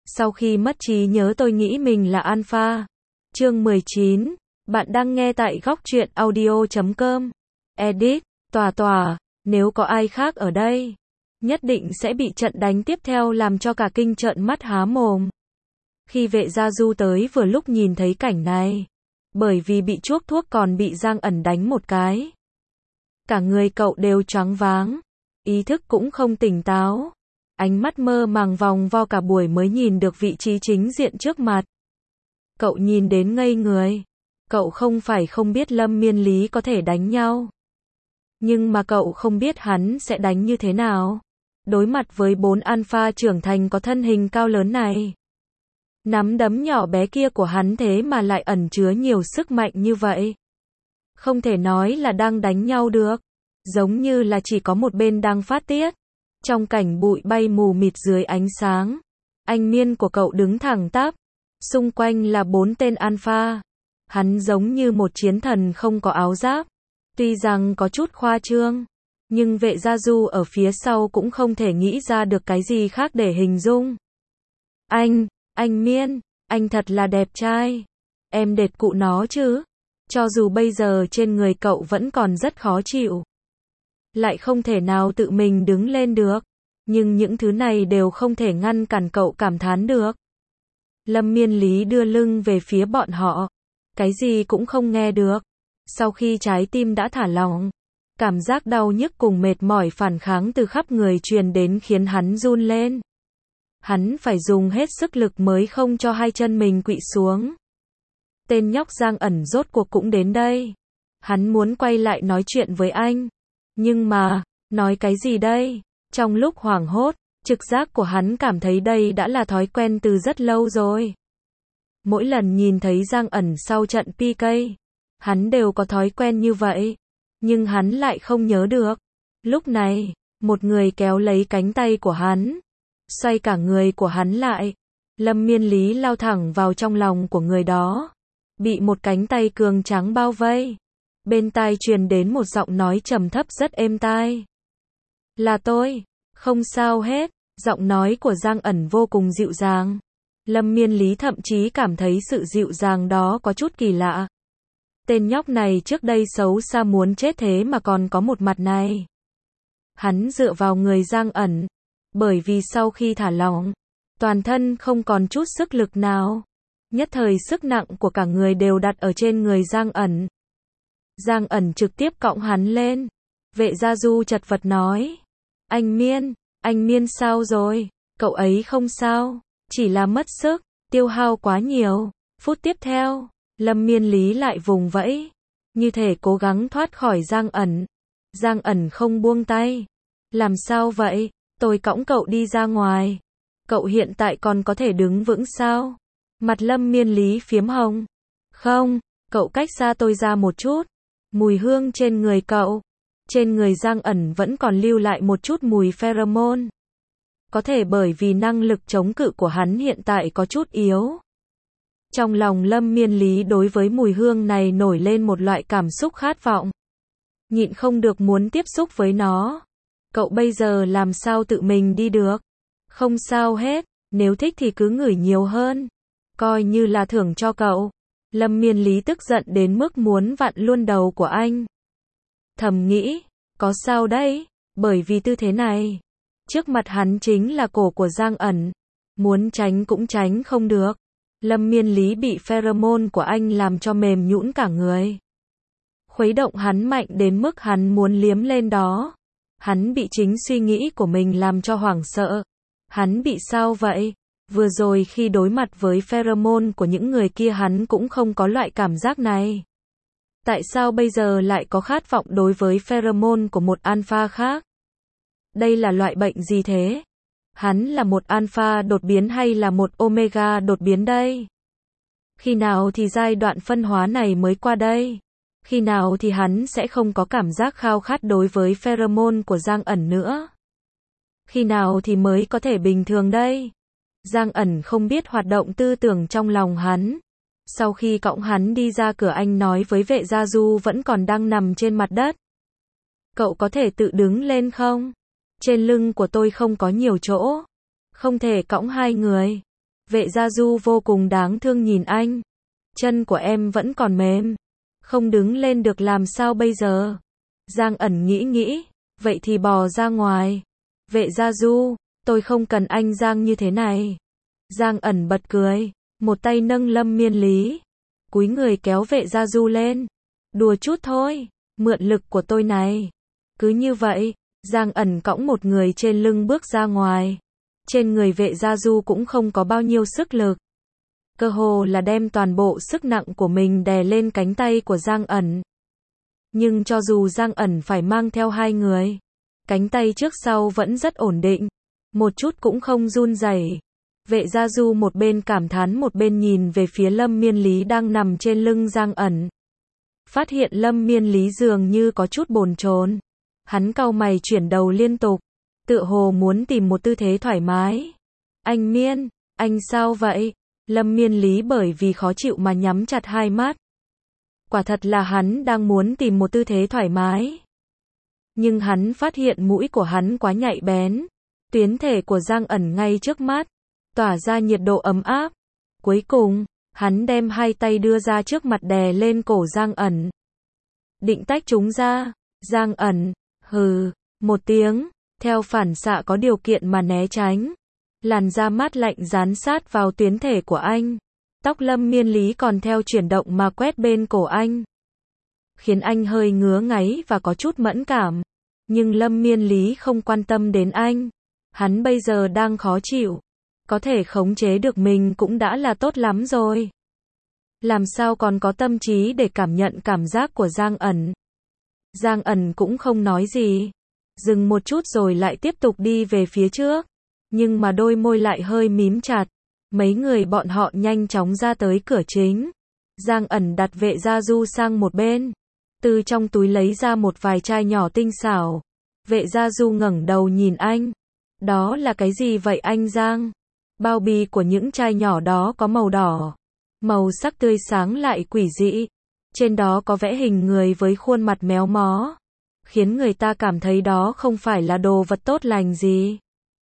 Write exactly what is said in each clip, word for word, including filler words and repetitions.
Sau khi mất trí nhớ tôi nghĩ mình là alpha. Chương mười chín. Bạn đang nghe tại góc truyện audio chấm com. Edit. Tòa tòa. Nếu có ai khác ở đây, nhất định sẽ bị trận đánh tiếp theo làm cho cả kinh trợn mắt há mồm. Khi vệ gia du tới vừa lúc nhìn thấy cảnh này. Bởi vì bị chuốc thuốc còn bị Giang ẩn đánh một cái. Cả người cậu đều choáng váng. Ý thức cũng không tỉnh táo. Ánh mắt mơ màng vòng vo cả buổi mới nhìn được vị trí chính diện trước mặt. Cậu nhìn đến ngây người. Cậu không phải không biết Lâm Miên Lý có thể đánh nhau. Nhưng mà cậu không biết hắn sẽ đánh như thế nào. Đối mặt với bốn alpha trưởng thành có thân hình cao lớn này. Nắm đấm nhỏ bé kia của hắn thế mà lại ẩn chứa nhiều sức mạnh như vậy. Không thể nói là đang đánh nhau được. Giống như là chỉ có một bên đang phát tiết. Trong cảnh bụi bay mù mịt dưới ánh sáng. Anh Miên của cậu đứng thẳng tắp. Xung quanh là bốn tên alpha. Hắn giống như một chiến thần không có áo giáp. Tuy rằng có chút khoa trương. Nhưng vệ gia du ở phía sau cũng không thể nghĩ ra được cái gì khác để hình dung. Anh, anh Miên, anh thật là đẹp trai. Em đệt cụ nó chứ. Cho dù bây giờ trên người cậu vẫn còn rất khó chịu. Lại không thể nào tự mình đứng lên được. Nhưng những thứ này đều không thể ngăn cản cậu cảm thán được. Lâm Miên Lý đưa lưng về phía bọn họ. Cái gì cũng không nghe được. Sau khi trái tim đã thả lỏng. Cảm giác đau nhức cùng mệt mỏi phản kháng từ khắp người truyền đến khiến hắn run lên. Hắn phải dùng hết sức lực mới không cho hai chân mình quỵ xuống. Tên nhóc Giang ẩn rốt cuộc cũng đến đây. Hắn muốn quay lại nói chuyện với anh. Nhưng mà, nói cái gì đây? Trong lúc hoảng hốt, trực giác của hắn cảm thấy đây đã là thói quen từ rất lâu rồi. Mỗi lần nhìn thấy Giang ẩn sau trận pê ca, hắn đều có thói quen như vậy. Nhưng hắn lại không nhớ được. Lúc này, một người kéo lấy cánh tay của hắn. Xoay cả người của hắn lại. Lâm Miên Lý lao thẳng vào trong lòng của người đó. Bị một cánh tay cường tráng bao vây. Bên tai truyền đến một giọng nói trầm thấp rất êm tai. Là tôi, không sao hết. Giọng nói của Giang ẩn vô cùng dịu dàng. Lâm Miên Lý thậm chí cảm thấy sự dịu dàng đó có chút kỳ lạ. Tên nhóc này trước đây xấu xa muốn chết thế mà còn có một mặt này. Hắn dựa vào người Giang ẩn. Bởi vì sau khi thả lỏng, toàn thân không còn chút sức lực nào. Nhất thời sức nặng của cả người đều đặt ở trên người Giang ẩn. Giang ẩn trực tiếp cõng hắn lên. Vệ gia du chật vật nói. Anh Miên, anh Miên sao rồi? Cậu ấy không sao, chỉ là mất sức, tiêu hao quá nhiều. Phút tiếp theo, Lâm Miên Lý lại vùng vẫy. Như thể cố gắng thoát khỏi Giang ẩn. Giang ẩn không buông tay. Làm sao vậy? Tôi cõng cậu đi ra ngoài. Cậu hiện tại còn có thể đứng vững sao? Mặt Lâm Miên Lý phiếm hồng. Không, cậu cách xa tôi ra một chút. Mùi hương trên người cậu. Trên người Giang ẩn vẫn còn lưu lại một chút mùi pheromone. Có thể bởi vì năng lực chống cự của hắn hiện tại có chút yếu. Trong lòng Lâm Miên Lý đối với mùi hương này nổi lên một loại cảm xúc khát vọng. Nhịn không được muốn tiếp xúc với nó. Cậu bây giờ làm sao tự mình đi được? Không sao hết, nếu thích thì cứ ngửi nhiều hơn. Coi như là thưởng cho cậu. Lâm Miên Lý tức giận đến mức muốn vặn luôn đầu của anh. Thầm nghĩ, có sao đấy? Bởi vì tư thế này, trước mặt hắn chính là cổ của Giang ẩn. Muốn tránh cũng tránh không được. Lâm Miên Lý bị pheromone của anh làm cho mềm nhũn cả người. Khuấy động hắn mạnh đến mức hắn muốn liếm lên đó. Hắn bị chính suy nghĩ của mình làm cho hoảng sợ. Hắn bị sao vậy? Vừa rồi khi đối mặt với pheromone của những người kia hắn cũng không có loại cảm giác này. Tại sao bây giờ lại có khát vọng đối với pheromone của một alpha khác? Đây là loại bệnh gì thế? Hắn là một alpha đột biến hay là một omega đột biến đây? Khi nào thì giai đoạn phân hóa này mới qua đây? Khi nào thì hắn sẽ không có cảm giác khao khát đối với pheromone của Giang ẩn nữa? Khi nào thì mới có thể bình thường đây? Giang ẩn không biết hoạt động tư tưởng trong lòng hắn. Sau khi cõng hắn đi ra cửa anh nói với vệ gia du vẫn còn đang nằm trên mặt đất. Cậu có thể tự đứng lên không? Trên lưng của tôi không có nhiều chỗ. Không thể cõng hai người. Vệ Gia Du vô cùng đáng thương nhìn anh. Chân của em vẫn còn mềm. Không đứng lên được làm sao bây giờ? Giang ẩn nghĩ nghĩ. Vậy thì bò ra ngoài. Vệ Gia Du, tôi không cần anh Giang như thế này. Giang ẩn bật cười. Một tay nâng Lâm Miên Lý. Cúi người kéo Vệ Gia Du lên. Đùa chút thôi. Mượn lực của tôi này. Cứ như vậy, Giang ẩn cõng một người trên lưng bước ra ngoài. Trên người Vệ Gia Du cũng không có bao nhiêu sức lực. Cơ hồ là đem toàn bộ sức nặng của mình đè lên cánh tay của Giang ẩn. Nhưng cho dù Giang ẩn phải mang theo hai người, cánh tay trước sau vẫn rất ổn định, một chút cũng không run rẩy. Vệ Gia Du một bên cảm thán một bên nhìn về phía Lâm Miên Lý đang nằm trên lưng Giang ẩn. Phát hiện Lâm Miên Lý dường như có chút bồn chồn. Hắn cau mày chuyển đầu liên tục, tựa hồ muốn tìm một tư thế thoải mái. Anh Miên, anh sao vậy? Lâm Miên Lý bởi vì khó chịu mà nhắm chặt hai mắt. Quả thật là hắn đang muốn tìm một tư thế thoải mái. Nhưng hắn phát hiện mũi của hắn quá nhạy bén. Tuyến thể của Giang ẩn ngay trước mắt, tỏa ra nhiệt độ ấm áp. Cuối cùng, hắn đem hai tay đưa ra trước mặt đè lên cổ Giang ẩn. Định tách chúng ra. Giang ẩn, hừ, một tiếng, theo phản xạ có điều kiện mà né tránh. Làn da mát lạnh dán sát vào tuyến thể của anh. Tóc Lâm Miên Lý còn theo chuyển động mà quét bên cổ anh. Khiến anh hơi ngứa ngáy và có chút mẫn cảm. Nhưng Lâm Miên Lý không quan tâm đến anh. Hắn bây giờ đang khó chịu. Có thể khống chế được mình cũng đã là tốt lắm rồi. Làm sao còn có tâm trí để cảm nhận cảm giác của Giang ẩn. Giang ẩn cũng không nói gì. Dừng một chút rồi lại tiếp tục đi về phía trước. Nhưng mà đôi môi lại hơi mím chặt. Mấy người bọn họ nhanh chóng ra tới cửa chính. Giang ẩn đặt Vệ Gia Du sang một bên. Từ trong túi lấy ra một vài chai nhỏ tinh xảo. Vệ Gia Du ngẩng đầu nhìn anh. Đó là cái gì vậy anh Giang? Bao bì của những chai nhỏ đó có màu đỏ. Màu sắc tươi sáng lại quỷ dị. Trên đó có vẽ hình người với khuôn mặt méo mó. Khiến người ta cảm thấy đó không phải là đồ vật tốt lành gì.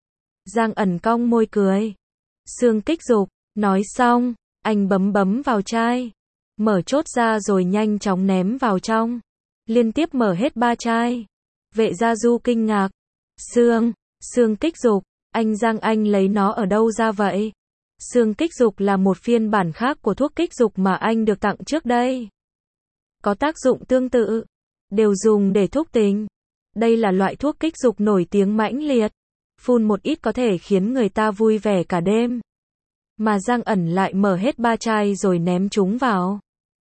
Giang ẩn cong môi cười. Xương kích dục. Nói xong, anh bấm bấm vào chai. Mở chốt ra rồi nhanh chóng ném vào trong. Liên tiếp mở hết ba chai. Vệ Gia Du kinh ngạc. Xương, xương kích dục. Anh Giang anh lấy nó ở đâu ra vậy? Xương kích dục là một phiên bản khác của thuốc kích dục mà anh được tặng trước đây. Có tác dụng tương tự. Đều dùng để thúc tình. Đây là loại thuốc kích dục nổi tiếng mãnh liệt. Phun một ít có thể khiến người ta vui vẻ cả đêm. Mà Giang ẩn lại mở hết ba chai rồi ném chúng vào.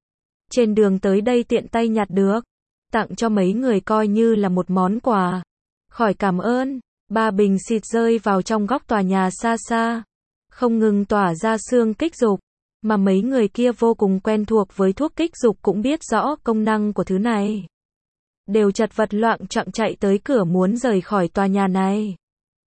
Trên đường tới đây tiện tay nhặt được. Tặng cho mấy người coi như là một món quà. Khỏi cảm ơn. Ba bình xịt rơi vào trong góc tòa nhà xa xa. Không ngừng tỏa ra xương kích dục. Mà mấy người kia vô cùng quen thuộc với thuốc kích dục cũng biết rõ công năng của thứ này. Đều chật vật loạng choạng chạy tới cửa muốn rời khỏi tòa nhà này.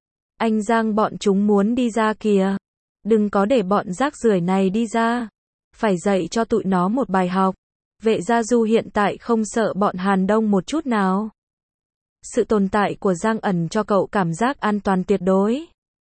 Anh Giang bọn chúng muốn đi ra kìa. Đừng có để bọn rác rưởi này đi ra. Phải dạy cho tụi nó một bài học. Vệ Gia Du hiện tại không sợ bọn Hàn Đông một chút nào. Sự tồn tại của Giang ẩn cho cậu cảm giác an toàn tuyệt đối.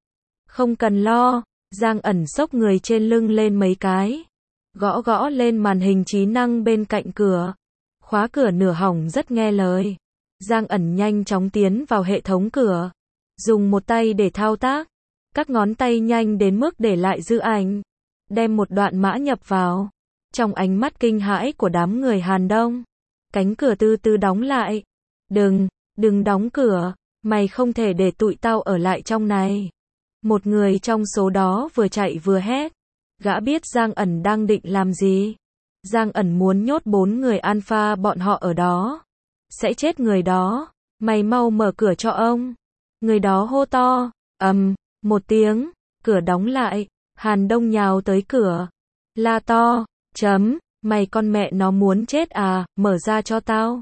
Không cần lo. Giang ẩn xốc người trên lưng lên mấy cái. Gõ gõ lên màn hình trí năng bên cạnh cửa. Khóa cửa nửa hỏng rất nghe lời. Giang ẩn nhanh chóng tiến vào hệ thống cửa. Dùng một tay để thao tác. Các ngón tay nhanh đến mức để lại dư ảnh. Đem một đoạn mã nhập vào. Trong ánh mắt kinh hãi của đám người Hàn Đông. Cánh cửa từ từ đóng lại. Đừng, đừng đóng cửa. Mày không thể để tụi tao ở lại trong này. Một người trong số đó vừa chạy vừa hét. Gã biết Giang ẩn đang định làm gì. Giang ẩn muốn nhốt bốn người alpha bọn họ ở đó. Sẽ chết người đó. Mày mau mở cửa cho ông. Người đó hô to. Ầm, um, một tiếng. Cửa đóng lại. Hàn Đông nhào tới cửa. La to. Chấm. Mày con mẹ nó muốn chết à. Mở ra cho tao.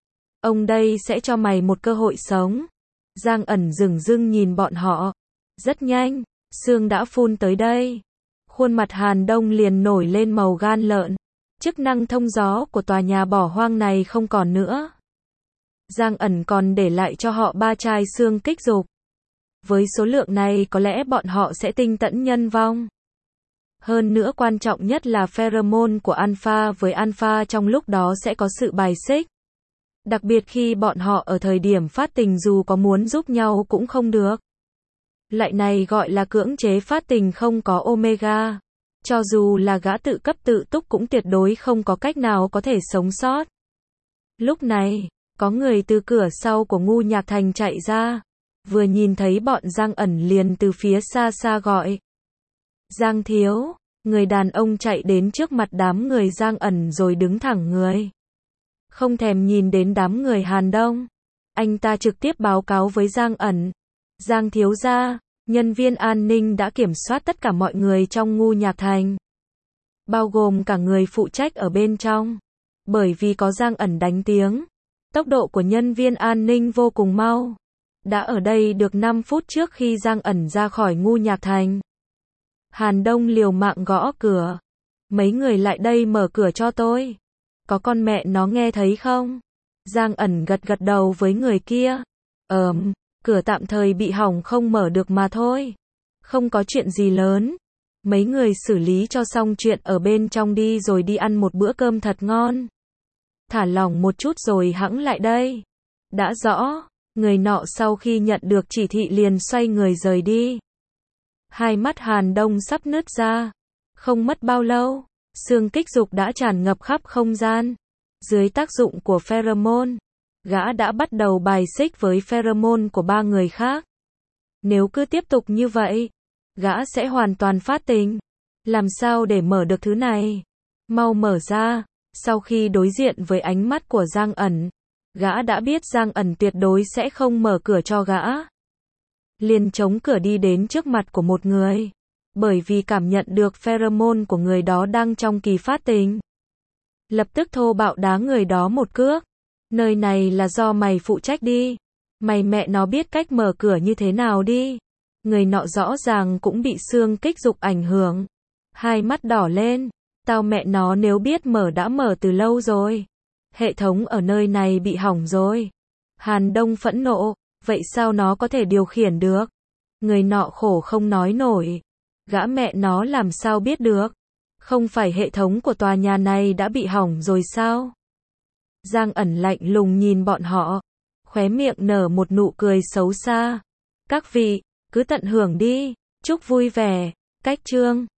Ông đây sẽ cho mày một cơ hội sống. Giang ẩn dửng dưng nhìn bọn họ. Rất nhanh. Sương đã phun tới đây. Khuôn mặt Hàn Đông liền nổi lên màu gan lợn. Chức năng thông gió của tòa nhà bỏ hoang này không còn nữa. Giang ẩn còn để lại cho họ ba chai xương kích dục. Với số lượng này có lẽ bọn họ sẽ tinh tẫn nhân vong. Hơn nữa quan trọng nhất là pheromone của alpha với alpha trong lúc đó sẽ có sự bài xích. Đặc biệt khi bọn họ ở thời điểm phát tình dù có muốn giúp nhau cũng không được. Lại này gọi là cưỡng chế phát tình không có omega. Cho dù là gã tự cấp tự túc cũng tuyệt đối không có cách nào có thể sống sót. Lúc này, có người từ cửa sau của Ngu Nhạc Thành chạy ra. Vừa nhìn thấy bọn Giang Ẩn liền từ phía xa xa gọi. Giang thiếu, người đàn ông chạy đến trước mặt đám người Giang Ẩn rồi đứng thẳng người. Không thèm nhìn đến đám người Hàn Đông. Anh ta trực tiếp báo cáo với Giang Ẩn. Giang thiếu gia, nhân viên an ninh đã kiểm soát tất cả mọi người trong Ngu Nhạc Thành. Bao gồm cả người phụ trách ở bên trong. Bởi vì có Giang Ẩn đánh tiếng. Tốc độ của nhân viên an ninh vô cùng mau. Đã ở đây được năm phút trước khi Giang Ẩn ra khỏi Ngu Nhạc Thành. Hàn Đông liều mạng gõ cửa. Mấy người lại đây mở cửa cho tôi. Có con mẹ nó nghe thấy không? Giang Ẩn gật gật đầu với người kia. Ờm, cửa tạm thời bị hỏng không mở được mà thôi. Không có chuyện gì lớn. Mấy người xử lý cho xong chuyện ở bên trong đi rồi đi ăn một bữa cơm thật ngon. Thả lỏng một chút rồi hẵng lại đây. Đã rõ, người nọ sau khi nhận được chỉ thị liền xoay người rời đi. Hai mắt Hàn Đông sắp nứt ra. Không mất bao lâu, xương kích dục đã tràn ngập khắp không gian. Dưới tác dụng của pheromone, gã đã bắt đầu bài xích với pheromone của ba người khác. Nếu cứ tiếp tục như vậy, gã sẽ hoàn toàn phát tình. Làm sao để mở được thứ này? Mau mở ra. Sau khi đối diện với ánh mắt của Giang Ẩn, gã đã biết Giang Ẩn tuyệt đối sẽ không mở cửa cho gã. Liền chống cửa đi đến trước mặt của một người. Bởi vì cảm nhận được pheromone của người đó đang trong kỳ phát tình. Lập tức thô bạo đá người đó một cước. Nơi này là do mày phụ trách đi. Mày mẹ nó biết cách mở cửa như thế nào đi. Người nọ rõ ràng cũng bị xương kích dục ảnh hưởng. Hai mắt đỏ lên. Tao mẹ nó nếu biết mở đã mở từ lâu rồi. Hệ thống ở nơi này bị hỏng rồi. Hàn Đông phẫn nộ. Vậy sao nó có thể điều khiển được? Người nọ khổ không nói nổi. Gã mẹ nó làm sao biết được? Không phải hệ thống của tòa nhà này đã bị hỏng rồi sao? Giang Ẩn lạnh lùng nhìn bọn họ. Khóe miệng nở một nụ cười xấu xa. Các vị, cứ tận hưởng đi. Chúc vui vẻ. Cách chương